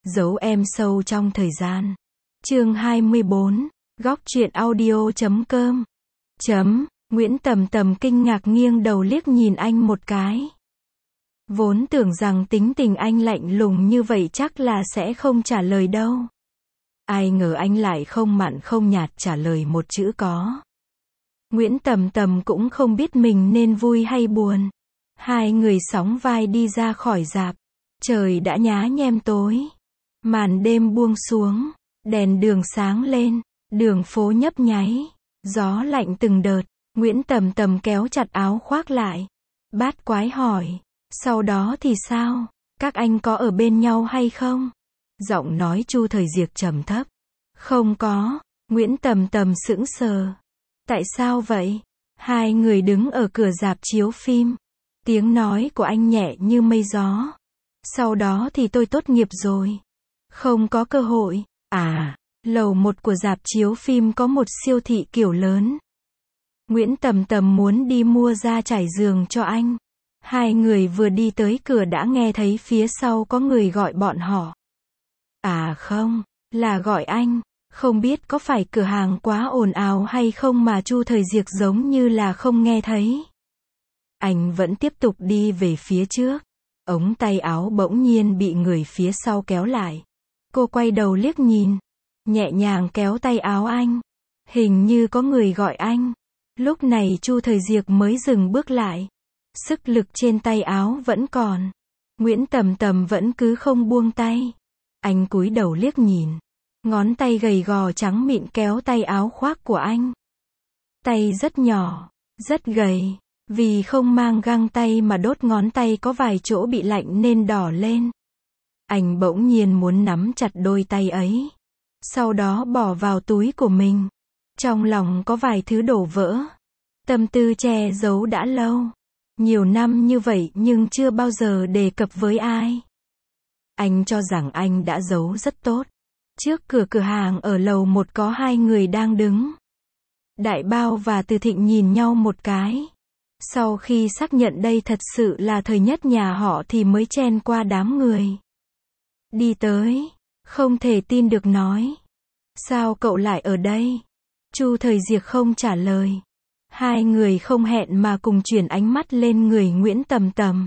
Dấu em sâu trong thời gian. Chương 24, góc truyện audio.com. Nguyễn Tầm Tầm kinh ngạc nghiêng đầu liếc nhìn anh một cái. Vốn tưởng rằng tính tình anh lạnh lùng như vậy chắc là sẽ không trả lời đâu. Ai ngờ anh lại không mặn không nhạt trả lời một chữ có. Nguyễn Tầm Tầm cũng không biết mình nên vui hay buồn. Hai người sóng vai đi ra khỏi rạp. Trời đã nhá nhem tối. Màn đêm buông xuống. Đèn đường sáng lên. Đường phố nhấp nháy. Gió lạnh từng đợt. Nguyễn Tầm Tầm kéo chặt áo khoác lại. Bát quái hỏi. Sau đó thì sao? Các anh có ở bên nhau hay không? Giọng nói Chu Thời Diệc trầm thấp. Không có. Nguyễn Tầm Tầm sững sờ. Tại sao vậy? Hai người đứng ở cửa rạp chiếu phim. Tiếng nói của anh nhẹ như mây gió. Sau đó thì tôi tốt nghiệp rồi. Không có cơ hội. À, lầu 1 của rạp chiếu phim có một siêu thị kiểu lớn. Nguyễn Tầm Tầm muốn đi mua ra trải giường cho anh. Hai người vừa đi tới cửa đã nghe thấy phía sau có người gọi bọn họ. À không, là gọi anh. Không biết có phải cửa hàng quá ồn ào hay không mà Chu Thời Diệc giống như là không nghe thấy. Anh vẫn tiếp tục đi về phía trước. Ống tay áo bỗng nhiên bị người phía sau kéo lại. Cô quay đầu liếc nhìn. Nhẹ nhàng kéo tay áo anh. Hình như có người gọi anh. Lúc này Chu Thời Diệc mới dừng bước lại. Sức lực trên tay áo vẫn còn. Nguyễn Tầm Tầm vẫn cứ không buông tay. Anh cúi đầu liếc nhìn. Ngón tay gầy gò trắng mịn kéo tay áo khoác của anh. Tay rất nhỏ, rất gầy. Vì không mang găng tay mà đốt ngón tay có vài chỗ bị lạnh nên đỏ lên. Anh bỗng nhiên muốn nắm chặt đôi tay ấy. Sau đó bỏ vào túi của mình. Trong lòng có vài thứ đổ vỡ. Tâm tư che giấu đã lâu. Nhiều năm như vậy nhưng chưa bao giờ đề cập với ai. Anh cho rằng anh đã giấu rất tốt. Trước cửa hàng ở lầu 1 có hai người đang đứng. Đại Bao và Từ Thịnh nhìn nhau một cái. Sau khi xác nhận đây thật sự là thời nhất nhà họ thì mới chen qua đám người. Đi tới. Không thể tin được nói. Sao cậu lại ở đây? Chu Thời Diệc không trả lời. Hai người không hẹn mà cùng chuyển ánh mắt lên người Nguyễn Tầm Tầm.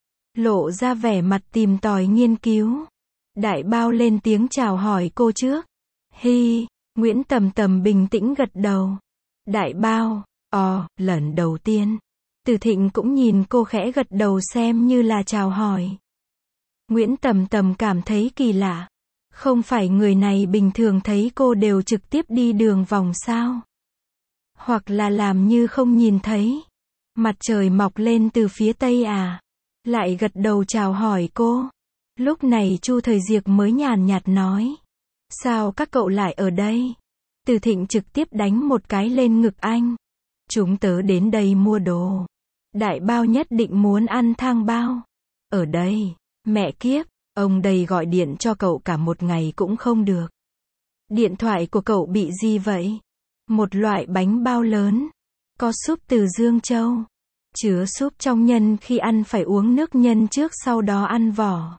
Lộ ra vẻ mặt tìm tòi nghiên cứu. Đại Bao lên tiếng chào hỏi cô trước. Hi, Nguyễn Tầm Tầm bình tĩnh gật đầu. Đại Bao, lần đầu tiên. Từ Thịnh cũng nhìn cô khẽ gật đầu xem như là chào hỏi. Nguyễn Tầm Tầm cảm thấy kỳ lạ. Không phải người này bình thường thấy cô đều trực tiếp đi đường vòng sao? Hoặc là làm như không nhìn thấy. Mặt trời mọc lên từ phía tây à? Lại gật đầu chào hỏi cô. Lúc này Chu Thời Diệc mới nhàn nhạt nói. Sao các cậu lại ở đây? Từ Thịnh trực tiếp đánh một cái lên ngực anh. Chúng tớ đến đây mua đồ. Đại Bao nhất định muốn ăn thang bao. Ở đây, mẹ kiếp, ông đây gọi điện cho cậu cả một ngày cũng không được. Điện thoại của cậu bị gì vậy? Một loại bánh bao lớn. Có súp từ Dương Châu. Chứa súp trong nhân khi ăn phải uống nước nhân trước sau đó ăn vỏ.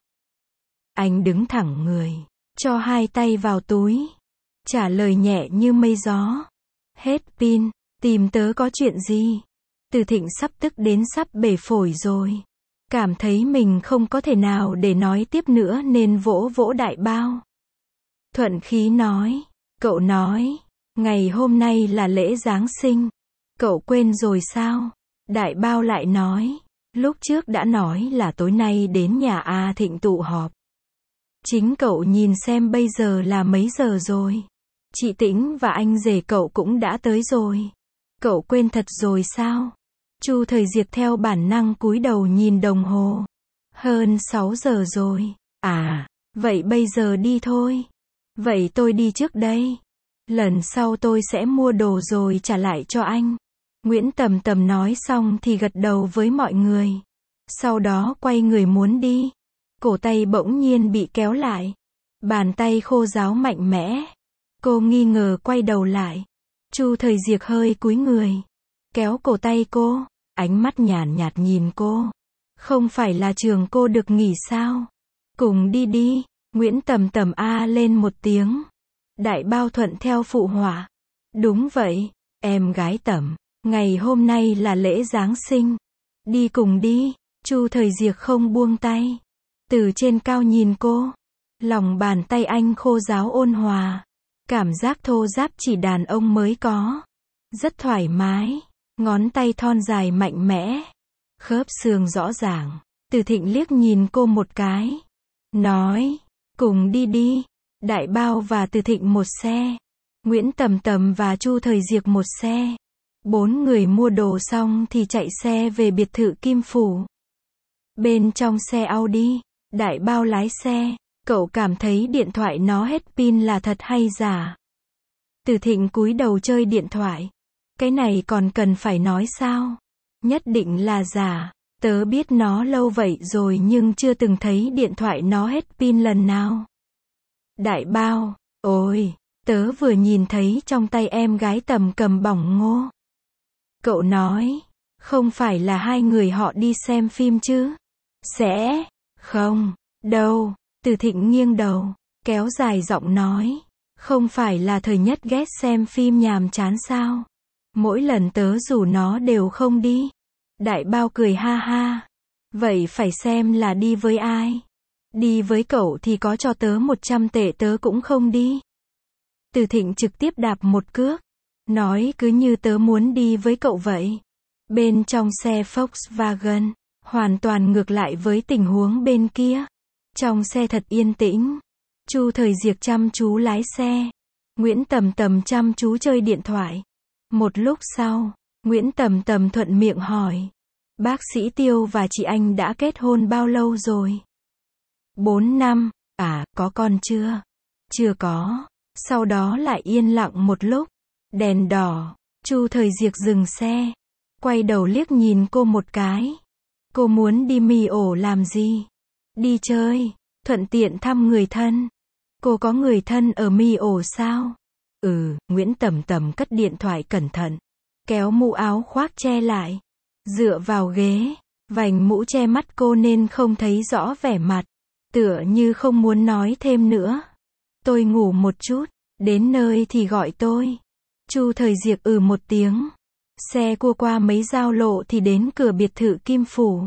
Anh đứng thẳng người. Cho hai tay vào túi. Trả lời nhẹ như mây gió. Hết pin. Tìm tớ có chuyện gì? Từ Thịnh sắp tức đến sắp bể phổi rồi. Cảm thấy mình không có thể nào để nói tiếp nữa nên vỗ vỗ Đại Bao. Thuận khí nói. Cậu nói. Ngày hôm nay là lễ Giáng sinh. Cậu quên rồi sao? Đại Bao lại nói. Lúc trước đã nói là tối nay đến nhà A Thịnh tụ họp. Chính cậu nhìn xem bây giờ là mấy giờ rồi. Chị Tĩnh và anh rể cậu cũng đã tới rồi. Cậu quên thật rồi sao? Chu Thời Diệc theo bản năng cúi đầu nhìn đồng hồ. Hơn 6 giờ rồi. À, vậy bây giờ đi thôi. Vậy tôi đi trước đây. Lần sau tôi sẽ mua đồ rồi trả lại cho anh. Nguyễn Tầm Tầm nói xong thì gật đầu với mọi người. Sau đó quay người muốn đi. Cổ tay bỗng nhiên bị kéo lại. Bàn tay khô ráo mạnh mẽ. Cô nghi ngờ quay đầu lại. Chu Thời Diệc hơi cúi người. Kéo cổ tay cô. Ánh mắt nhàn nhạt nhìn cô. Không phải là trường cô được nghỉ sao? Cùng đi đi. Nguyễn Tầm Tầm a lên một tiếng. Đại Bao thuận theo phụ họa. Đúng vậy, em gái Tầm, ngày hôm nay là lễ Giáng sinh. Đi cùng đi. Chu Thời Diệc không buông tay. Từ trên cao nhìn cô. Lòng bàn tay anh khô ráo ôn hòa. Cảm giác thô ráp chỉ đàn ông mới có. Rất thoải mái. Ngón tay thon dài mạnh mẽ. Khớp xương rõ ràng. Từ Thịnh liếc nhìn cô một cái. Nói, cùng đi đi. Đại Bao và Từ Thịnh một xe. Nguyễn Tầm Tầm và Chu Thời Diệc một xe. 4 người mua đồ xong thì chạy xe về biệt thự Kim Phủ. Bên trong xe Audi, Đại Bao lái xe. Cậu cảm thấy điện thoại nó hết pin là thật hay giả? Từ Thịnh cúi đầu chơi điện thoại. Cái này còn cần phải nói sao? Nhất định là giả. Tớ biết nó lâu vậy rồi nhưng chưa từng thấy điện thoại nó hết pin lần nào. Đại Bao, ôi, tớ vừa nhìn thấy trong tay em gái Tầm cầm bỏng ngô. Cậu nói, không phải là hai người họ đi xem phim chứ? Sẽ, không, đâu. Từ Thịnh nghiêng đầu, kéo dài giọng nói, không phải là thời nhất ghét xem phim nhàm chán sao? Mỗi lần tớ rủ nó đều không đi. Đại Bao cười ha ha. Vậy phải xem là đi với ai? Đi với cậu thì có cho tớ 100 tệ tớ cũng không đi. Từ Thịnh trực tiếp đạp một cước. Nói cứ như tớ muốn đi với cậu vậy. Bên trong xe Volkswagen, hoàn toàn ngược lại với tình huống bên kia. Trong xe thật yên tĩnh. Chu Thời Diệc chăm chú lái xe. Nguyễn Tầm Tầm chăm chú chơi điện thoại. Một lúc sau, Nguyễn Tầm Tầm thuận miệng hỏi. Bác sĩ Tiêu và chị Anh đã kết hôn bao lâu rồi? 4 năm. À, có con chưa? Chưa có. Sau đó lại yên lặng một lúc. Đèn đỏ. Chu Thời Diệc dừng xe. Quay đầu liếc nhìn cô một cái. Cô muốn đi mì ổ làm gì? Đi chơi. Thuận tiện thăm người thân. Cô có người thân ở mì ổ sao? Nguyễn Tầm Tầm cất điện thoại cẩn thận. Kéo mũ áo khoác che lại. Dựa vào ghế. Vành mũ che mắt cô nên không thấy rõ vẻ mặt. Tựa như không muốn nói thêm nữa. Tôi ngủ một chút. Đến nơi thì gọi tôi. Chu Thời Diệc một tiếng. Xe cua qua mấy giao lộ thì đến cửa biệt thự Kim Phủ.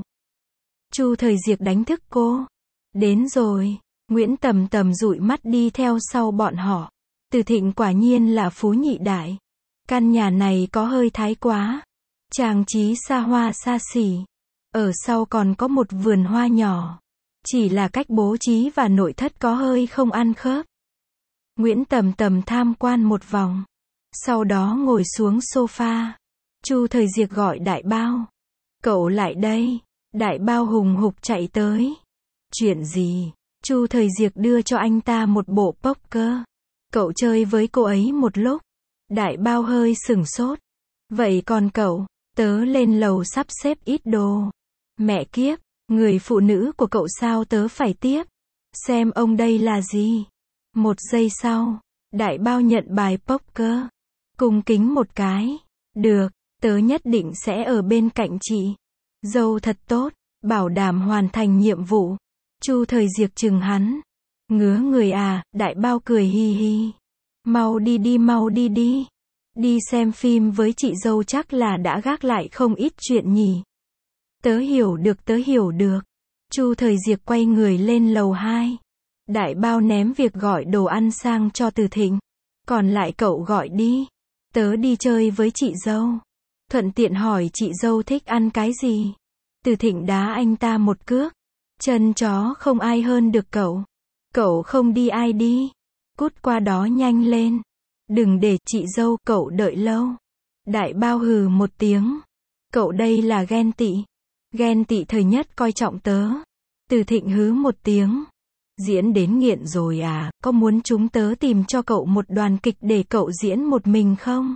Chu Thời Diệc đánh thức cô. Đến rồi. Nguyễn Tầm Tầm dụi mắt đi theo sau bọn họ. Từ Thịnh quả nhiên là phú nhị đại. Căn nhà này có hơi thái quá. Trang trí xa hoa xa xỉ. Ở sau còn có một vườn hoa nhỏ. Chỉ là cách bố trí và nội thất có hơi không ăn khớp. Nguyễn Tầm Tầm tham quan một vòng. Sau đó ngồi xuống sofa. Chu Thời Diệc gọi Đại Bao. Cậu lại đây. Đại Bao hùng hục chạy tới. Chuyện gì? Chu Thời Diệc đưa cho anh ta một bộ poker. Cậu chơi với cô ấy một lúc. Đại Bao hơi sửng sốt. Vậy còn cậu? Tớ lên lầu sắp xếp ít đồ. Mẹ kiếp, người phụ nữ của cậu sao tớ phải tiếp? Xem ông đây là gì? Một giây sau, Đại Bao nhận bài poker. Cung kính một cái. Được, tớ nhất định sẽ ở bên cạnh chị. Dâu thật tốt, bảo đảm hoàn thành nhiệm vụ. Chu Thời Diệc chừng hắn. Ngứa người à? Đại Bao cười hi hi. Mau đi đi, mau đi đi. Đi xem phim với chị dâu chắc là đã gác lại không ít chuyện nhỉ. Tớ hiểu được, tớ hiểu được. Chu Thời Diệc quay người lên lầu 2. Đại Bao ném việc gọi đồ ăn sang cho Từ Thịnh. Còn lại cậu gọi đi. Tớ đi chơi với chị dâu. Thuận tiện hỏi chị dâu thích ăn cái gì. Từ Thịnh đá anh ta một cước. Chân chó không ai hơn được cậu. Cậu không đi ai đi. Cút qua đó nhanh lên. Đừng để chị dâu cậu đợi lâu. Đại Bao hừ một tiếng. Cậu đây là ghen tị. Ghen tị thời nhất coi trọng tớ. Từ Thịnh hứ một tiếng. Diễn đến nghiện rồi à, có muốn chúng tớ tìm cho cậu một đoàn kịch để cậu diễn một mình không?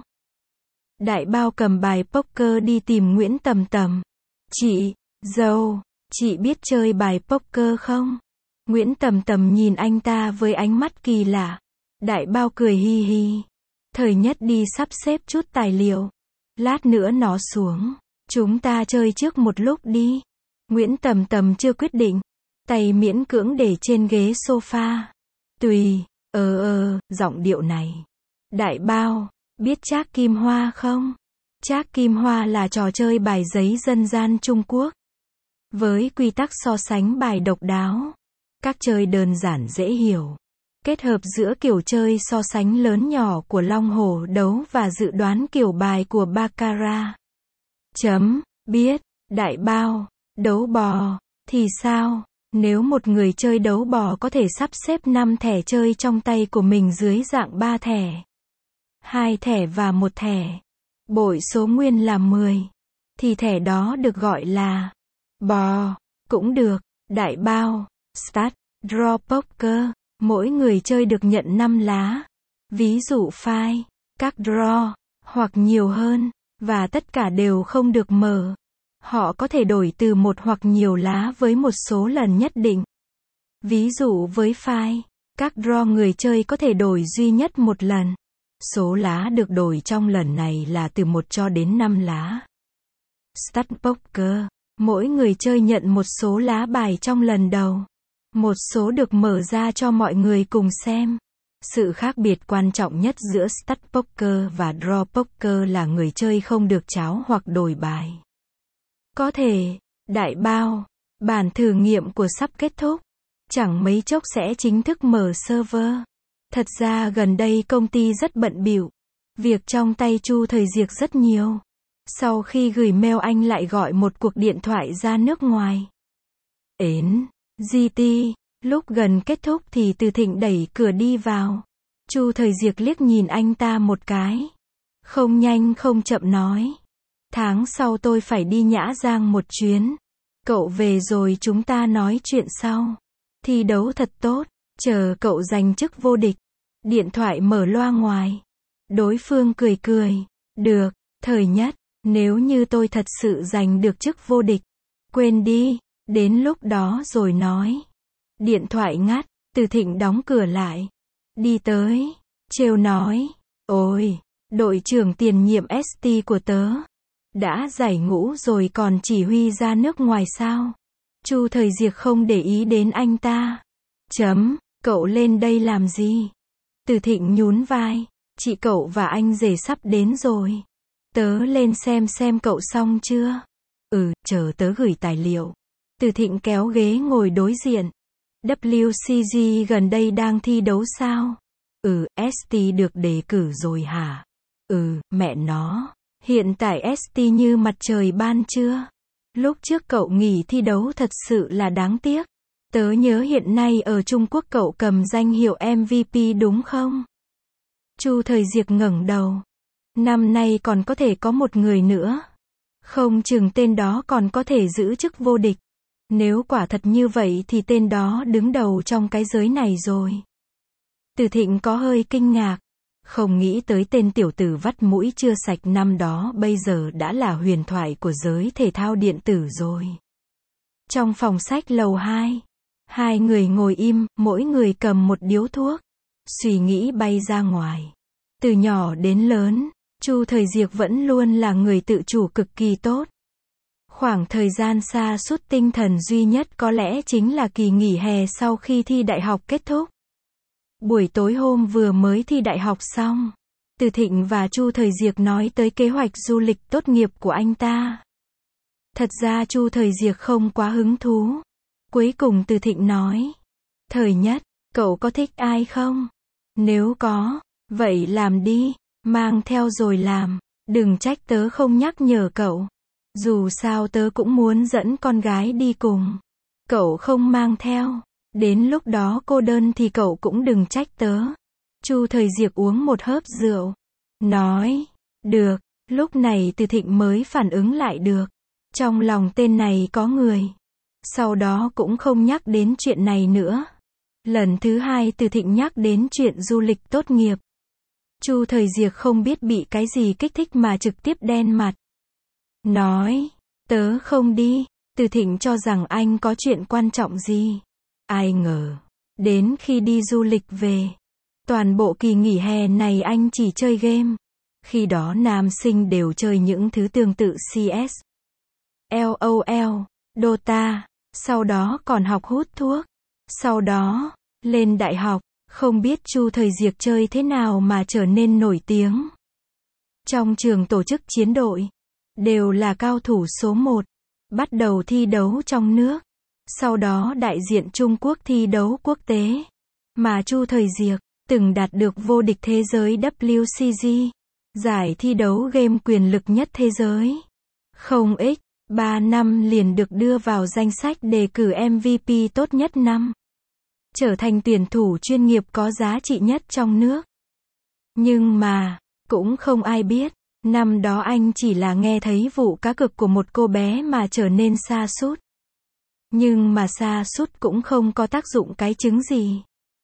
Đại Bao cầm bài poker đi tìm Nguyễn Tầm Tầm. Chị dâu, chị biết chơi bài poker không? Nguyễn Tầm Tầm nhìn anh ta với ánh mắt kỳ lạ. Đại Bao cười hi hi. Thời nhất đi sắp xếp chút tài liệu. Lát nữa nó xuống. Chúng ta chơi trước một lúc đi. Nguyễn Tầm Tầm chưa quyết định. tay miễn cưỡng để trên ghế sofa. Tùy, giọng điệu này. Đại bao, biết trác kim hoa không? Trác kim hoa là trò chơi bài giấy dân gian Trung Quốc. Với quy tắc so sánh bài độc đáo. Các chơi đơn giản dễ hiểu. Kết hợp giữa kiểu chơi so sánh lớn nhỏ của long hổ đấu và dự đoán kiểu bài của baccarat. Biết, đại bao, đấu bò, thì sao? Nếu một người chơi đấu bò có thể sắp xếp 5 thẻ chơi trong tay của mình dưới dạng 3 thẻ, 2 thẻ và 1 thẻ, bội số nguyên là 10, thì thẻ đó được gọi là bò, cũng được. Đại bao, start, draw poker, mỗi người chơi được nhận 5 lá, ví dụ phai, các draw, hoặc nhiều hơn, và tất cả đều không được mở. Họ có thể đổi từ một hoặc nhiều lá với một số lần nhất định. Ví dụ với phai, các draw người chơi có thể đổi duy nhất một lần. Số lá được đổi trong lần này là từ 1 cho đến 5 lá. Start poker, mỗi người chơi nhận một số lá bài trong lần đầu. Một số được mở ra cho mọi người cùng xem. Sự khác biệt quan trọng nhất giữa start poker và draw poker là người chơi không được tráo hoặc đổi bài. Có thể, đại bao, bản thử nghiệm của sắp kết thúc. Chẳng mấy chốc sẽ chính thức mở server. Thật ra gần đây công ty rất bận bịu. Việc trong tay Chu Thời Diệc rất nhiều. Sau khi gửi mail anh lại gọi một cuộc điện thoại ra nước ngoài. GT, lúc gần kết thúc thì Từ Thịnh đẩy cửa đi vào. Chu Thời Diệc liếc nhìn anh ta một cái. Không nhanh không chậm nói. Tháng sau tôi phải đi Nhã Giang một chuyến. Cậu về rồi chúng ta nói chuyện sau. Thi đấu thật tốt, chờ cậu giành chức vô địch. Điện thoại mở loa ngoài. Đối phương cười cười. Được, Thời Nhất, nếu như tôi thật sự giành được chức vô địch. Quên đi, đến lúc đó rồi nói. Điện thoại ngắt, Từ Thịnh đóng cửa lại. Đi tới, trêu nói. Ôi, đội trưởng tiền nhiệm ST của tớ. Đã giải ngũ rồi còn chỉ huy ra nước ngoài sao? Chu Thời Diệc không để ý đến anh ta. Cậu lên đây làm gì? Từ Thịnh nhún vai. Chị cậu và anh rể sắp đến rồi. Tớ lên xem cậu xong chưa? Chờ tớ gửi tài liệu. Từ Thịnh kéo ghế ngồi đối diện. WCG gần đây đang thi đấu sao? ST được đề cử rồi hả? Mẹ nó. Hiện tại ST như mặt trời ban trưa. Lúc trước cậu nghỉ thi đấu thật sự là đáng tiếc. Tớ nhớ hiện nay ở Trung Quốc cậu cầm danh hiệu MVP đúng không? Chu Thời Diệc ngẩng đầu. Năm nay còn có thể có một người nữa. Không chừng tên đó còn có thể giữ chức vô địch. Nếu quả thật như vậy thì tên đó đứng đầu trong cái giới này rồi. Từ Thịnh có hơi kinh ngạc. Không nghĩ tới tên tiểu tử vắt mũi chưa sạch năm đó bây giờ đã là huyền thoại của giới thể thao điện tử rồi. Trong phòng sách lầu 2, hai người ngồi im, mỗi người cầm một điếu thuốc. Suy nghĩ bay ra ngoài. Từ nhỏ đến lớn, Chu Thời Diệc vẫn luôn là người tự chủ cực kỳ tốt. Khoảng thời gian sa sút tinh thần duy nhất có lẽ chính là kỳ nghỉ hè sau khi thi đại học kết thúc. Buổi tối hôm vừa mới thi đại học xong, Từ Thịnh và Chu Thời Diệc nói tới kế hoạch du lịch tốt nghiệp của anh ta. Thật ra Chu Thời Diệc không quá hứng thú. Cuối cùng Từ Thịnh nói. Thời Nhất, cậu có thích ai không? Nếu có, vậy làm đi, mang theo rồi làm. Đừng trách tớ không nhắc nhở cậu. Dù sao tớ cũng muốn dẫn con gái đi cùng. Cậu không mang theo. Đến lúc đó cô đơn thì cậu cũng đừng trách tớ. Chu Thời Diệc uống một hớp rượu. Nói. Được. Lúc này Từ Thịnh mới phản ứng lại được. Trong lòng tên này có người. Sau đó cũng không nhắc đến chuyện này nữa. Lần thứ hai Từ Thịnh nhắc đến chuyện du lịch tốt nghiệp. Chu Thời Diệc không biết bị cái gì kích thích mà trực tiếp đen mặt. Nói. Tớ không đi. Từ Thịnh cho rằng anh có chuyện quan trọng gì. Ai ngờ. Đến khi đi du lịch về. Toàn bộ kỳ nghỉ hè này anh chỉ chơi game. Khi đó nam sinh đều chơi những thứ tương tự CS, LOL, Dota, sau đó còn học hút thuốc, sau đó, lên đại học, không biết Chu Thời Diệc chơi thế nào mà trở nên nổi tiếng. Trong trường tổ chức chiến đội, đều là cao thủ số 1, bắt đầu thi đấu trong nước, sau đó đại diện Trung Quốc thi đấu quốc tế. Mà Chu Thời Diệc, từng đạt được vô địch thế giới WCG, giải thi đấu game quyền lực nhất thế giới. Không ít, 3 năm liền được đưa vào danh sách đề cử MVP tốt nhất năm. Trở thành tuyển thủ chuyên nghiệp có giá trị nhất trong nước. Nhưng mà, cũng không ai biết, năm đó anh chỉ là nghe thấy vụ cá cược của một cô bé mà trở nên sa sút. Nhưng mà sa sút cũng không có tác dụng cái trứng gì.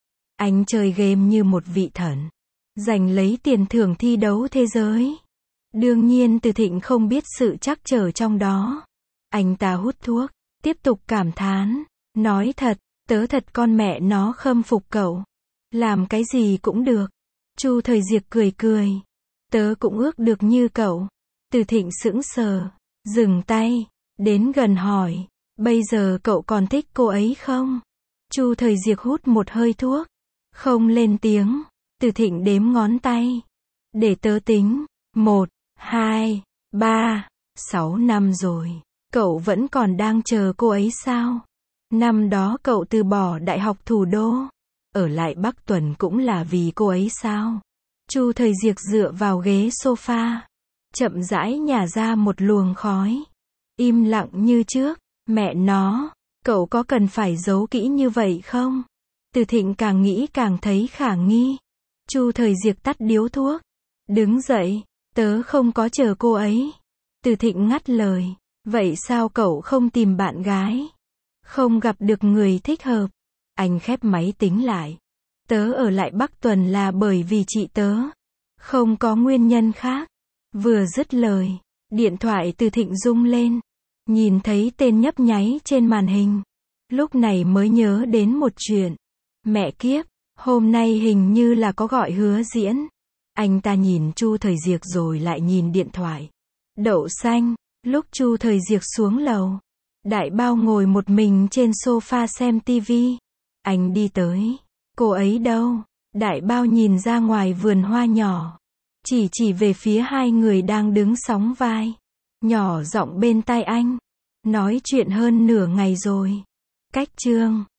Anh chơi game như một vị thần, giành lấy tiền thưởng thi đấu thế giới. Đương nhiên Từ Thịnh không biết sự trắc trở trong đó. Anh ta hút thuốc, tiếp tục cảm thán, nói thật, tớ thật con mẹ nó khâm phục cậu. Làm cái gì cũng được. Chu Thời Diệc cười cười. Tớ cũng ước được như cậu. Từ Thịnh sững sờ, dừng tay, đến gần hỏi, bây giờ cậu còn thích cô ấy không? Chu Thời Diệc hút một hơi thuốc, không lên tiếng. Từ Thịnh đếm ngón tay. Để tớ tính, 1, 2, 3, 6 năm rồi. Cậu vẫn còn đang chờ cô ấy sao? Năm đó cậu từ bỏ Đại học Thủ đô, ở lại Bắc Tuần cũng là vì cô ấy sao? Chu Thời Diệc dựa vào ghế sofa, chậm rãi nhả ra một luồng khói. Im lặng như trước, mẹ nó, cậu có cần phải giấu kỹ như vậy không? Từ Thịnh càng nghĩ càng thấy khả nghi. Chu Thời Diệc tắt điếu thuốc, đứng dậy, tớ không có chờ cô ấy. Từ Thịnh ngắt lời, vậy sao cậu không tìm bạn gái? Không gặp được người thích hợp. Anh khép máy tính lại. Tớ ở lại Bắc Tuần là bởi vì chị tớ. Không có nguyên nhân khác. Vừa dứt lời, điện thoại Từ Thịnh rung lên. Nhìn thấy tên nhấp nháy trên màn hình. Lúc này mới nhớ đến một chuyện. Mẹ kiếp, hôm nay hình như là có gọi Hứa Diễn. Anh ta nhìn Chu Thời Diệc rồi lại nhìn điện thoại. Đậu xanh, lúc Chu Thời Diệc xuống lầu, Đại Bao ngồi một mình trên sofa xem tivi. Anh đi tới. Cô ấy đâu? Đại Bao nhìn ra ngoài vườn hoa nhỏ. Chỉ về phía hai người đang đứng sóng vai. Nhỏ giọng bên tai anh. Nói chuyện hơn nửa ngày rồi. Cách chương